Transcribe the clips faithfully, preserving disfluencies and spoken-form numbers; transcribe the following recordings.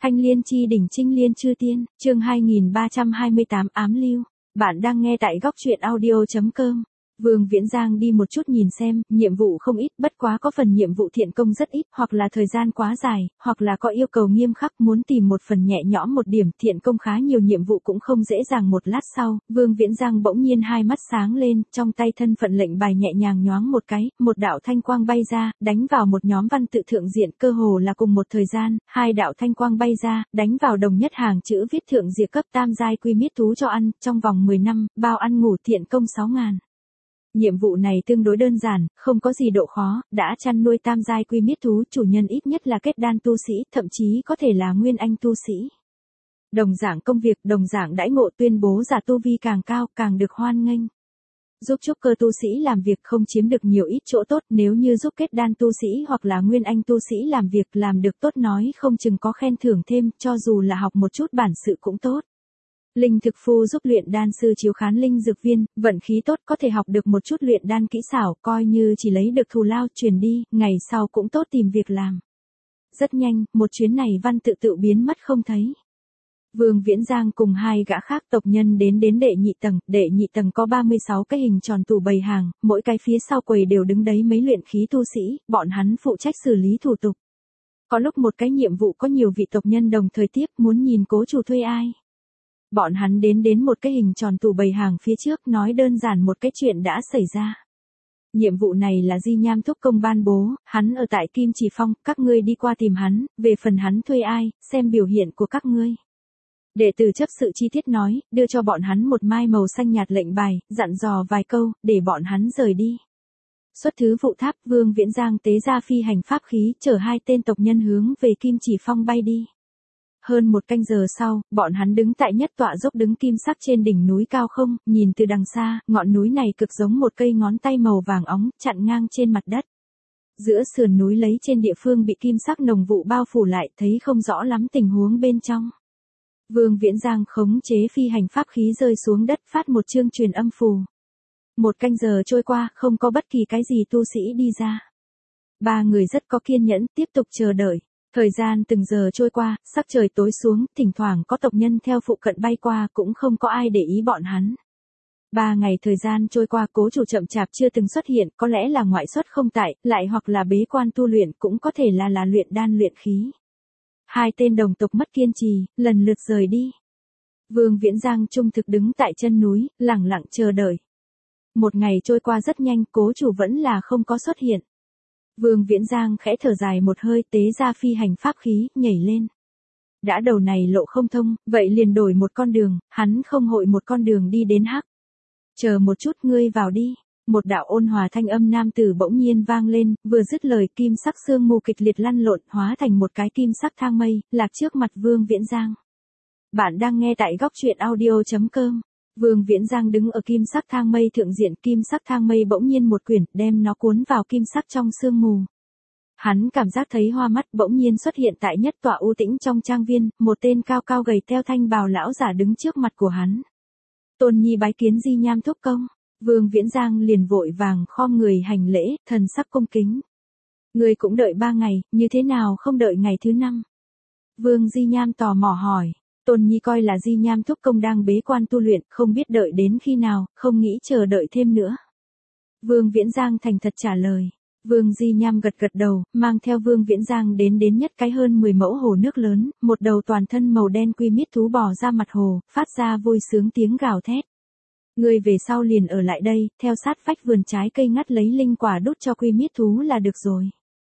Thanh liên chi đỉnh trinh liên chư tiên, chương hai nghìn ba trăm hai mươi tám ám lưu. Bạn đang nghe tại góc truyện audio chấm com. Vương Viễn Giang đi một chút nhìn xem, nhiệm vụ không ít, bất quá có phần nhiệm vụ thiện công rất ít, hoặc là thời gian quá dài, hoặc là có yêu cầu nghiêm khắc, muốn tìm một phần nhẹ nhõm một điểm, thiện công khá nhiều nhiệm vụ cũng không dễ dàng. Một lát sau, Vương Viễn Giang bỗng nhiên hai mắt sáng lên, trong tay thân phận lệnh bài nhẹ nhàng nhoáng một cái, một đạo thanh quang bay ra, đánh vào một nhóm văn tự thượng diện, cơ hồ là cùng một thời gian, hai đạo thanh quang bay ra, đánh vào đồng nhất hàng chữ viết thượng diệt cấp tam giai quy miết thú cho ăn, trong vòng mười năm, bao ăn ngủ thiện công sáu ngàn. Nhiệm vụ này tương đối đơn giản, không có gì độ khó, đã chăn nuôi tam giai quy miết thú, chủ nhân ít nhất là kết đan tu sĩ, thậm chí có thể là nguyên anh tu sĩ. Đồng dạng công việc, đồng dạng đãi ngộ, tuyên bố giả tu vi càng cao, càng được hoan nghênh. Giúp trúc cơ tu sĩ làm việc không chiếm được nhiều ít chỗ tốt, nếu như giúp kết đan tu sĩ hoặc là nguyên anh tu sĩ làm việc làm được tốt nói không chừng có khen thưởng thêm, cho dù là học một chút bản sự cũng tốt. Linh thực phu giúp luyện đan sư chiếu khán linh dược viên, vận khí tốt có thể học được một chút luyện đan kỹ xảo, coi như chỉ lấy được thù lao truyền đi, ngày sau cũng tốt tìm việc làm. Rất nhanh, một chuyến này văn tự tự biến mất không thấy. Vương Viễn Giang cùng hai gã khác tộc nhân đến đến đệ nhị tầng, đệ nhị tầng có ba mươi sáu cái hình tròn tủ bày hàng, mỗi cái phía sau quầy đều đứng đấy mấy luyện khí tu sĩ, bọn hắn phụ trách xử lý thủ tục. Có lúc một cái nhiệm vụ có nhiều vị tộc nhân đồng thời tiếp, muốn nhìn cố chủ thuê ai. Bọn hắn đến đến một cái hình tròn tủ bày hàng phía trước, nói đơn giản một cái chuyện đã xảy ra. Nhiệm vụ này là Di Nham Thúc Công ban bố, hắn ở tại Kim Chỉ Phong, các ngươi đi qua tìm hắn, về phần hắn thuê ai, xem biểu hiện của các ngươi. Đệ tử chấp sự chi tiết nói, đưa cho bọn hắn một mai màu xanh nhạt lệnh bài, dặn dò vài câu, để bọn hắn rời đi. Xuất thứ vụ tháp, Vương Viễn Giang tế ra phi hành pháp khí, chở hai tên tộc nhân hướng về Kim Chỉ Phong bay đi. Hơn một canh giờ sau, bọn hắn đứng tại nhất tọa dốc đứng kim sắc trên đỉnh núi cao không, nhìn từ đằng xa, ngọn núi này cực giống một cây ngón tay màu vàng óng, chặn ngang trên mặt đất. Giữa sườn núi lấy trên địa phương bị kim sắc nồng vụ bao phủ lại, thấy không rõ lắm tình huống bên trong. Vương Viễn Giang khống chế phi hành pháp khí rơi xuống đất, phát một chương truyền âm phù. Một canh giờ trôi qua, không có bất kỳ cái gì tu sĩ đi ra. Ba người rất có kiên nhẫn, tiếp tục chờ đợi. Thời gian từng giờ trôi qua, sắc trời tối xuống, thỉnh thoảng có tộc nhân theo phụ cận bay qua, cũng không có ai để ý bọn hắn. Ba ngày thời gian trôi qua, cố chủ chậm chạp chưa từng xuất hiện, có lẽ là ngoại xuất không tại, lại hoặc là bế quan tu luyện, cũng có thể là là luyện đan luyện khí. Hai tên đồng tộc mất kiên trì, lần lượt rời đi. Vương Viễn Giang trung thực đứng tại chân núi, lẳng lặng chờ đợi. Một ngày trôi qua rất nhanh, cố chủ vẫn là không có xuất hiện. Vương Viễn Giang khẽ thở dài một hơi, tế ra phi hành pháp khí, nhảy lên. Đã đầu này lộ không thông, vậy liền đổi một con đường, hắn không hội một con đường đi đến hắc. Chờ một chút, ngươi vào đi. Một đạo ôn hòa thanh âm nam tử bỗng nhiên vang lên, vừa dứt lời kim sắc sương mù kịch liệt lăn lộn, hóa thành một cái kim sắc thang mây, lạc trước mặt Vương Viễn Giang. Bạn đang nghe tại góc truyện audio chấm com. Vương Viễn Giang đứng ở kim sắc thang mây thượng diện, kim sắc thang mây bỗng nhiên một quyển, đem nó cuốn vào kim sắc trong sương mù. Hắn cảm giác thấy hoa mắt, bỗng nhiên xuất hiện tại nhất tọa u tĩnh trong trang viên, một tên cao cao gầy teo thanh bào lão giả đứng trước mặt của hắn. Tôn nhi bái kiến Di Nham Thúc Công. Vương Viễn Giang liền vội vàng khom người hành lễ, thần sắc cung kính. Người cũng đợi ba ngày, như thế nào không đợi ngày thứ năm? Vương Di Nham tò mò hỏi. Tôn nhi coi là Di Nham Thúc Công đang bế quan tu luyện, không biết đợi đến khi nào, không nghĩ chờ đợi thêm nữa. Vương Viễn Giang thành thật trả lời. Vương Di Nham gật gật đầu, mang theo Vương Viễn Giang đến đến nhất cái hơn mười mẫu hồ nước lớn, một đầu toàn thân màu đen quy miết thú bò ra mặt hồ, phát ra vui sướng tiếng gào thét. Người về sau liền ở lại đây, theo sát vách vườn trái cây ngắt lấy linh quả đút cho quy miết thú là được rồi.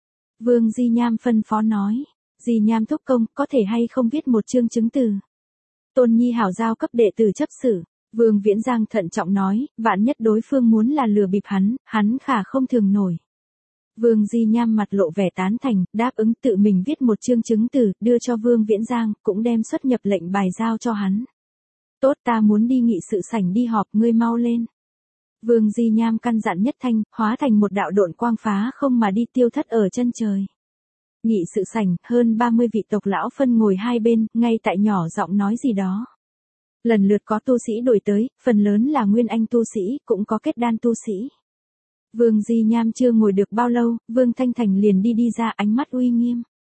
Vương Di Nham phân phó nói. Di Nham Thúc Công, có thể hay không viết một chương chứng từ? Tôn nhi hảo giao cấp đệ tử chấp sự. Vương Viễn Giang thận trọng nói, vạn nhất đối phương muốn là lừa bịp hắn, hắn khả không thường nổi. Vương Di Nham mặt lộ vẻ tán thành, đáp ứng tự mình viết một chương chứng từ, đưa cho Vương Viễn Giang, cũng đem xuất nhập lệnh bài giao cho hắn. Tốt, ta muốn đi nghị sự sảnh đi họp, ngươi mau lên. Vương Di Nham căn dặn nhất thanh, hóa thành một đạo độn quang phá không mà đi tiêu thất ở chân trời. Nghị sự sảnh, hơn ba mươi vị tộc lão phân ngồi hai bên, ngay tại nhỏ giọng nói gì đó. Lần lượt có tu sĩ đổi tới, phần lớn là nguyên anh tu sĩ, cũng có kết đan tu sĩ. Vương Di Nham chưa ngồi được bao lâu, Vương Thanh Thành liền đi đi ra, ánh mắt uy nghiêm.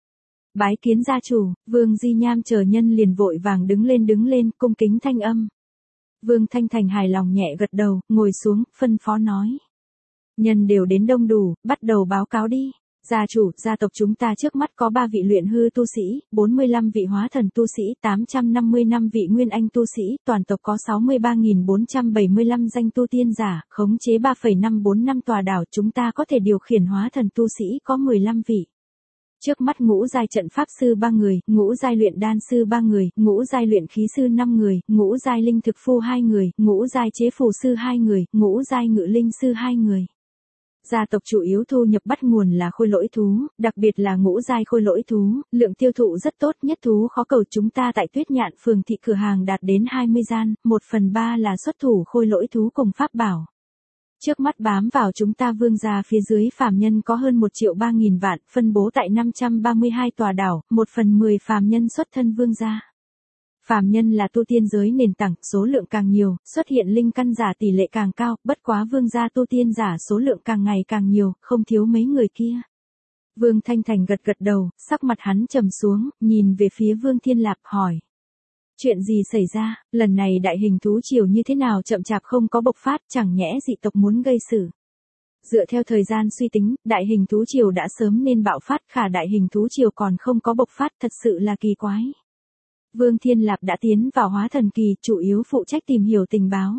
Bái kiến gia chủ. Vương Di Nham chờ nhân liền vội vàng đứng lên đứng lên, cung kính thanh âm. Vương Thanh Thành hài lòng nhẹ gật đầu, ngồi xuống, phân phó nói. Nhân đều đến đông đủ, bắt đầu báo cáo đi. Gia chủ, gia tộc chúng ta trước mắt có ba vị luyện hư tu sĩ, bốn mươi lăm vị hóa thần tu sĩ, tám trăm năm mươi lăm vị nguyên anh tu sĩ, toàn tộc có sáu mươi ba nghìn bốn trăm bảy mươi lăm danh tu tiên giả, khống chế ba phẩy năm bốn năm tòa đảo, chúng ta có thể điều khiển hóa thần tu sĩ có mười lăm vị. Trước mắt ngũ giai trận pháp sư ba người, ngũ giai luyện đan sư ba người, ngũ giai luyện khí sư năm người, ngũ giai linh thực phu hai người, ngũ giai chế phù sư hai người, ngũ giai ngự linh sư hai người. Gia tộc chủ yếu thu nhập bắt nguồn là khôi lỗi thú, đặc biệt là ngũ giai khôi lỗi thú, lượng tiêu thụ rất tốt, nhất thú khó cầu chúng ta tại Tuyết Nhạn phường thị cửa hàng đạt đến hai mươi gian, một phần ba là xuất thủ khôi lỗi thú cùng pháp bảo. Trước mắt bám vào chúng ta vương gia phía dưới phàm nhân có hơn một triệu ba nghìn vạn, phân bố tại năm trăm ba mươi hai tòa đảo, một phần mười phàm nhân xuất thân vương gia. Phàm nhân là tu tiên giới nền tảng, số lượng càng nhiều, xuất hiện linh căn giả tỷ lệ càng cao, bất quá vương gia tu tiên giả số lượng càng ngày càng nhiều, không thiếu mấy người kia. Vương Thanh Thành gật gật đầu, sắc mặt hắn trầm xuống, nhìn về phía Vương Thiên Lạp hỏi. Chuyện gì xảy ra, lần này đại hình thú triều như thế nào chậm chạp không có bộc phát, chẳng nhẽ dị tộc muốn gây sự. Dựa theo thời gian suy tính, đại hình thú triều đã sớm nên bạo phát, khả đại hình thú triều còn không có bộc phát, thật sự là kỳ quái. Vương Thiên Lạp đã tiến vào hóa thần kỳ, chủ yếu phụ trách tìm hiểu tình báo.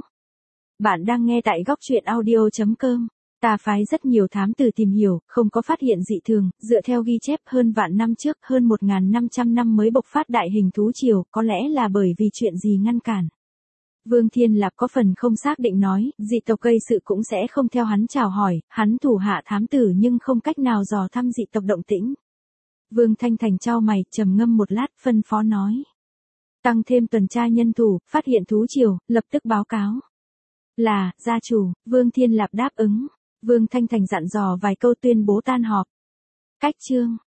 Bạn đang nghe tại góc truyện audio chấm com. Ta phái rất nhiều thám tử tìm hiểu, không có phát hiện dị thường, dựa theo ghi chép hơn vạn năm trước, hơn một nghìn năm trăm năm mới bộc phát đại hình thú triều, có lẽ là bởi vì chuyện gì ngăn cản. Vương Thiên Lạp có phần không xác định nói, dị tộc gây sự cũng sẽ không theo hắn chào hỏi, hắn thủ hạ thám tử nhưng không cách nào dò thăm dị tộc động tĩnh. Vương Thanh Thành chau mày, trầm ngâm một lát, phân phó nói. Tăng thêm tuần tra nhân thủ, phát hiện thú triều, lập tức báo cáo. Là, gia chủ, Vương Thiên Lạp đáp ứng. Vương Thanh Thành dặn dò vài câu tuyên bố tan họp. Cách chương.